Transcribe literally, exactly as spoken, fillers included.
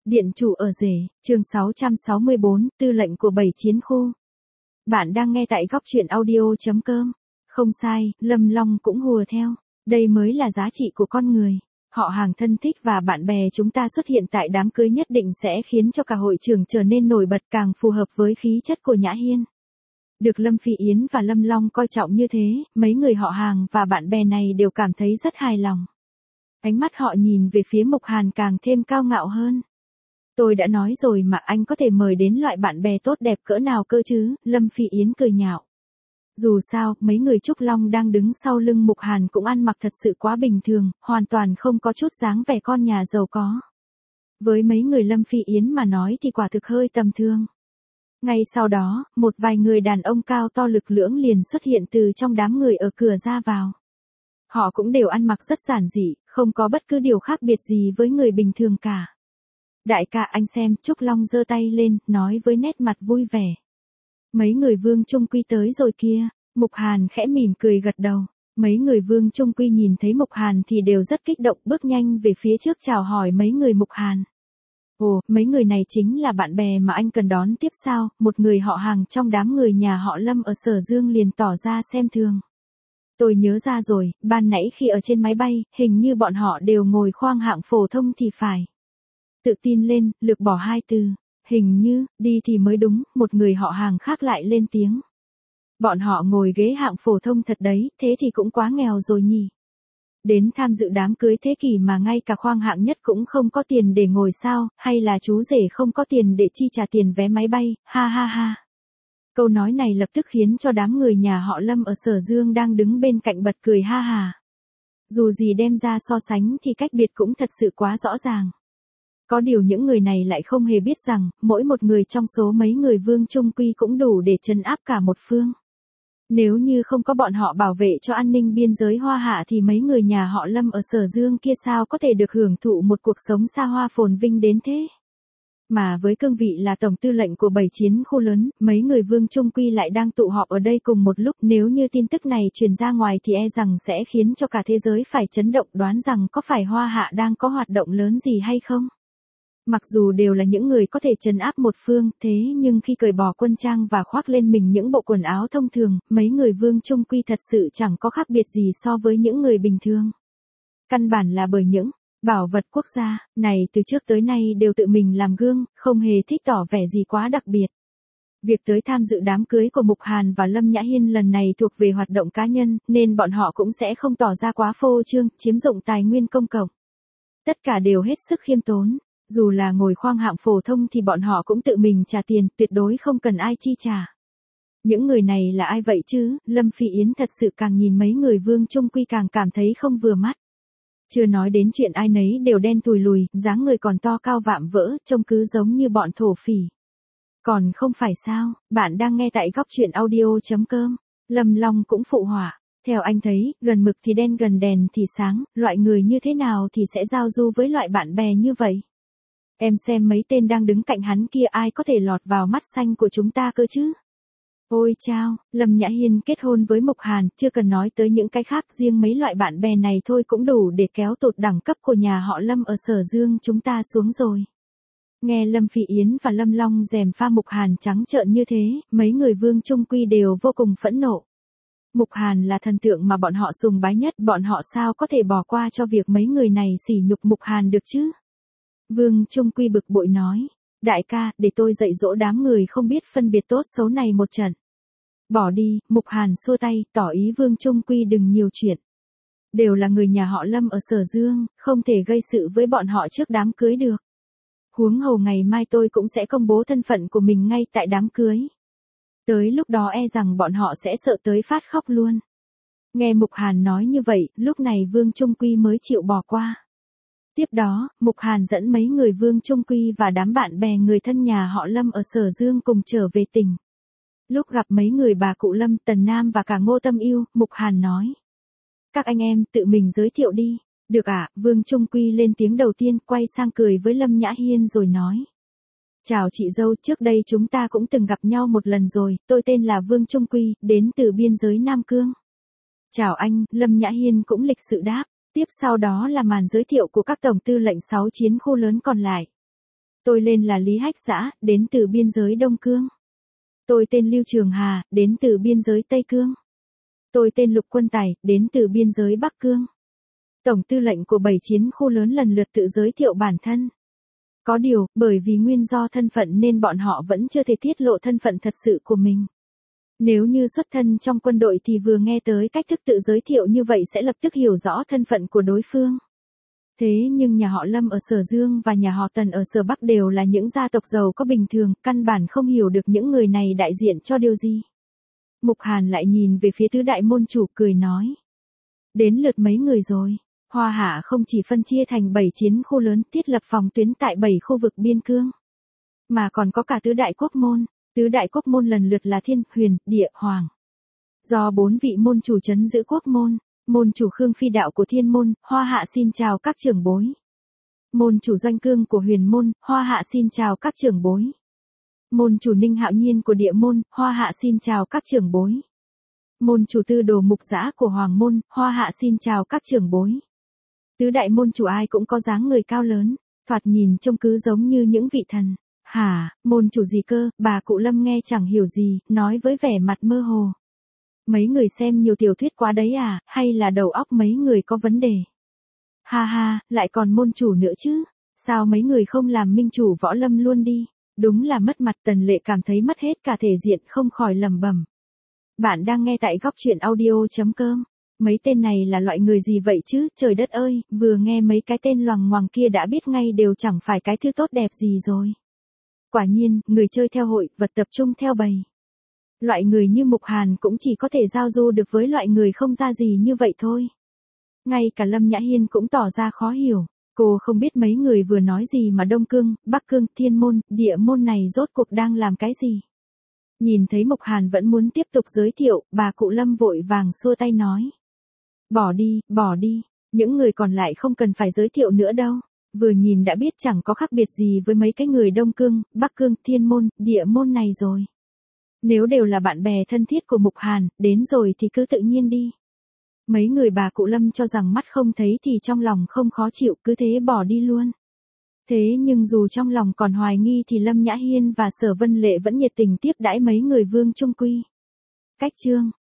Điện chủ ở rể, chương sáu trăm sáu mươi bốn, tư lệnh của bảy chiến khu. Bạn đang nghe tại góc truyện audio chấm com. Không sai, Lâm Long cũng hùa theo. Đây mới là giá trị của con người. Họ hàng thân thích và bạn bè chúng ta xuất hiện tại đám cưới nhất định sẽ khiến cho cả hội trường trở nên nổi bật, càng phù hợp với khí chất của Nhã Hiên. Được Lâm Phi Yến và Lâm Long coi trọng như thế, mấy người họ hàng và bạn bè này đều cảm thấy rất hài lòng. Ánh mắt họ nhìn về phía Mục Hàn càng thêm cao ngạo hơn. Tôi đã nói rồi mà, anh có thể mời đến loại bạn bè tốt đẹp cỡ nào cơ chứ, Lâm Phi Yến cười nhạo. Dù sao, mấy người Trúc Long đang đứng sau lưng Mục Hàn cũng ăn mặc thật sự quá bình thường, hoàn toàn không có chút dáng vẻ con nhà giàu có. Với mấy người Lâm Phi Yến mà nói thì quả thực hơi tầm thường. Ngay sau đó, một vài người đàn ông cao to lực lưỡng liền xuất hiện từ trong đám người ở cửa ra vào. Họ cũng đều ăn mặc rất giản dị, không có bất cứ điều khác biệt gì với người bình thường cả. Đại ca anh xem, Trúc Long giơ tay lên, nói với nét mặt vui vẻ. Mấy người Vương Trung Quy tới rồi kia, Mục Hàn khẽ mỉm cười gật đầu. Mấy người Vương Trung Quy nhìn thấy Mục Hàn thì đều rất kích động, bước nhanh về phía trước chào hỏi mấy người Mục Hàn. Ồ, mấy người này chính là bạn bè mà anh cần đón tiếp sao? Một người họ hàng trong đám người nhà họ Lâm ở Sở Dương liền tỏ ra xem thường. Tôi nhớ ra rồi, ban nãy khi ở trên máy bay, hình như bọn họ đều ngồi khoang hạng phổ thông thì phải. Tự tin lên, lược bỏ hai từ. Hình như, đi thì mới đúng, một người họ hàng khác lại lên tiếng. Bọn họ ngồi ghế hạng phổ thông thật đấy, thế thì cũng quá nghèo rồi nhỉ. Đến tham dự đám cưới thế kỷ mà ngay cả khoang hạng nhất cũng không có tiền để ngồi sao, hay là chú rể không có tiền để chi trả tiền vé máy bay, ha ha ha. Câu nói này lập tức khiến cho đám người nhà họ Lâm ở Sở Dương đang đứng bên cạnh bật cười ha hà. Dù gì đem ra so sánh thì cách biệt cũng thật sự quá rõ ràng. Có điều những người này lại không hề biết rằng, mỗi một người trong số mấy người Vương Trung Quy cũng đủ để trấn áp cả một phương. Nếu như không có bọn họ bảo vệ cho an ninh biên giới Hoa Hạ thì mấy người nhà họ Lâm ở Sở Dương kia sao có thể được hưởng thụ một cuộc sống xa hoa phồn vinh đến thế. Mà với cương vị là tổng tư lệnh của bảy chiến khu lớn, mấy người Vương Trung Quy lại đang tụ họp ở đây cùng một lúc, nếu như tin tức này truyền ra ngoài thì e rằng sẽ khiến cho cả thế giới phải chấn động, đoán rằng có phải Hoa Hạ đang có hoạt động lớn gì hay không. Mặc dù đều là những người có thể trấn áp một phương, thế nhưng khi cởi bỏ quân trang và khoác lên mình những bộ quần áo thông thường, mấy người Vương Trung Quy thật sự chẳng có khác biệt gì so với những người bình thường. Căn bản là bởi những bảo vật quốc gia này từ trước tới nay đều tự mình làm gương, không hề thích tỏ vẻ gì quá đặc biệt. Việc tới tham dự đám cưới của Mục Hàn và Lâm Nhã Hiên lần này thuộc về hoạt động cá nhân, nên bọn họ cũng sẽ không tỏ ra quá phô trương, chiếm dụng tài nguyên công cộng. Tất cả đều hết sức khiêm tốn. Dù là ngồi khoang hạng phổ thông thì bọn họ cũng tự mình trả tiền, tuyệt đối không cần ai chi trả. Những người này là ai vậy chứ? Lâm Phi Yến thật sự càng nhìn mấy người Vương Trung Quy càng cảm thấy không vừa mắt. Chưa nói đến chuyện ai nấy đều đen tùi lùi, dáng người còn to cao vạm vỡ, trông cứ giống như bọn thổ phỉ. Còn không phải sao, bạn đang nghe tại góc truyện audio chấm com. Lâm Long cũng phụ họa. Theo anh thấy, gần mực thì đen gần đèn thì sáng, loại người như thế nào thì sẽ giao du với loại bạn bè như vậy? Em xem mấy tên đang đứng cạnh hắn kia ai có thể lọt vào mắt xanh của chúng ta cơ chứ? Ôi chao, Lâm Nhã Hiên kết hôn với Mục Hàn, chưa cần nói tới những cái khác, riêng mấy loại bạn bè này thôi cũng đủ để kéo tụt đẳng cấp của nhà họ Lâm ở Sở Dương chúng ta xuống rồi. Nghe Lâm Phi Yến và Lâm Long gièm pha Mục Hàn trắng trợn như thế, mấy người Vương Trung Quy đều vô cùng phẫn nộ. Mục Hàn là thần tượng mà bọn họ sùng bái nhất, bọn họ sao có thể bỏ qua cho việc mấy người này sỉ nhục Mục Hàn được chứ? Vương Trung Quy bực bội nói, đại ca, để tôi dạy dỗ đám người không biết phân biệt tốt xấu này một trận. Bỏ đi, Mục Hàn xua tay, tỏ ý Vương Trung Quy đừng nhiều chuyện. Đều là người nhà họ Lâm ở Sở Dương, không thể gây sự với bọn họ trước đám cưới được. Huống hồ ngày mai tôi cũng sẽ công bố thân phận của mình ngay tại đám cưới. Tới lúc đó e rằng bọn họ sẽ sợ tới phát khóc luôn. Nghe Mục Hàn nói như vậy, lúc này Vương Trung Quy mới chịu bỏ qua. Tiếp đó, Mục Hàn dẫn mấy người Vương Trung Quy và đám bạn bè người thân nhà họ Lâm ở Sở Dương cùng trở về tỉnh. Lúc gặp mấy người bà cụ Lâm, Tần Nam và cả Ngô Tâm Yêu, Mục Hàn nói. Các anh em, tự mình giới thiệu đi. Được ạ, Vương Trung Quy lên tiếng đầu tiên, quay sang cười với Lâm Nhã Hiên rồi nói. Chào chị dâu, trước đây chúng ta cũng từng gặp nhau một lần rồi, tôi tên là Vương Trung Quy, đến từ biên giới Nam Cương. Chào anh, Lâm Nhã Hiên cũng lịch sự đáp. Tiếp sau đó là màn giới thiệu của các tổng tư lệnh sáu chiến khu lớn còn lại. Tôi lên là Lý Hách Dã, đến từ biên giới Đông Cương. Tôi tên Lưu Trường Hà, đến từ biên giới Tây Cương. Tôi tên Lục Quân Tài, đến từ biên giới Bắc Cương. Tổng tư lệnh của bảy chiến khu lớn lần lượt tự giới thiệu bản thân. Có điều, bởi vì nguyên do thân phận nên bọn họ vẫn chưa thể tiết lộ thân phận thật sự của mình. Nếu như xuất thân trong quân đội thì vừa nghe tới cách thức tự giới thiệu như vậy sẽ lập tức hiểu rõ thân phận của đối phương. Thế nhưng nhà họ Lâm ở Sở Dương và nhà họ Tần ở Sở Bắc đều là những gia tộc giàu có bình thường, căn bản không hiểu được những người này đại diện cho điều gì. Mục Hàn lại nhìn về phía tứ đại môn chủ cười nói. Đến lượt mấy người rồi. Hoa Hạ không chỉ phân chia thành bảy chiến khu lớn thiết lập phòng tuyến tại bảy khu vực biên cương, mà còn có cả tứ đại quốc môn. Tứ đại quốc môn lần lượt là Thiên, Huyền, Địa, Hoàng. Do bốn vị môn chủ trấn giữ quốc môn, môn chủ Khương Phi Đạo của Thiên môn, Hoa Hạ xin chào các trưởng bối. Môn chủ Doanh Cương của Huyền môn, Hoa Hạ xin chào các trưởng bối. Môn chủ Ninh Hạo Nhiên của Địa môn, Hoa Hạ xin chào các trưởng bối. Môn chủ Tư Đồ Mục Dã của Hoàng môn, Hoa Hạ xin chào các trưởng bối. Tứ đại môn chủ ai cũng có dáng người cao lớn, thoạt nhìn trông cứ giống như những vị thần. Hả, môn chủ gì cơ, bà cụ Lâm nghe chẳng hiểu gì, nói với vẻ mặt mơ hồ. Mấy người xem nhiều tiểu thuyết quá đấy à, hay là đầu óc mấy người có vấn đề? Ha ha, lại còn môn chủ nữa chứ, sao mấy người không làm minh chủ Võ Lâm luôn đi? Đúng là mất mặt. Tần Lệ cảm thấy mất hết cả thể diện không khỏi lẩm bẩm. Bạn đang nghe tại góc truyện audio.com. Mấy tên này là loại người gì vậy chứ, trời đất ơi, vừa nghe mấy cái tên loằng ngoằng kia đã biết ngay đều chẳng phải cái thứ tốt đẹp gì rồi. Quả nhiên, người chơi theo hội, vật tập trung theo bầy. Loại người như Mục Hàn cũng chỉ có thể giao du được với loại người không ra gì như vậy thôi. Ngay cả Lâm Nhã Hiên cũng tỏ ra khó hiểu. Cô không biết mấy người vừa nói gì mà Đông Cương, Bắc Cương, Thiên môn, Địa môn này rốt cuộc đang làm cái gì. Nhìn thấy Mục Hàn vẫn muốn tiếp tục giới thiệu, bà cụ Lâm vội vàng xua tay nói. Bỏ đi, bỏ đi, những người còn lại không cần phải giới thiệu nữa đâu. Vừa nhìn đã biết chẳng có khác biệt gì với mấy cái người Đông Cương, Bắc Cương, Thiên môn, Địa môn này rồi. Nếu đều là bạn bè thân thiết của Mục Hàn, đến rồi thì cứ tự nhiên đi. Mấy người bà cụ Lâm cho rằng mắt không thấy thì trong lòng không khó chịu, cứ thế bỏ đi luôn. Thế nhưng dù trong lòng còn hoài nghi thì Lâm Nhã Hiên và Sở Vân Lệ vẫn nhiệt tình tiếp đãi mấy người Vương Trung Quy. Cách chương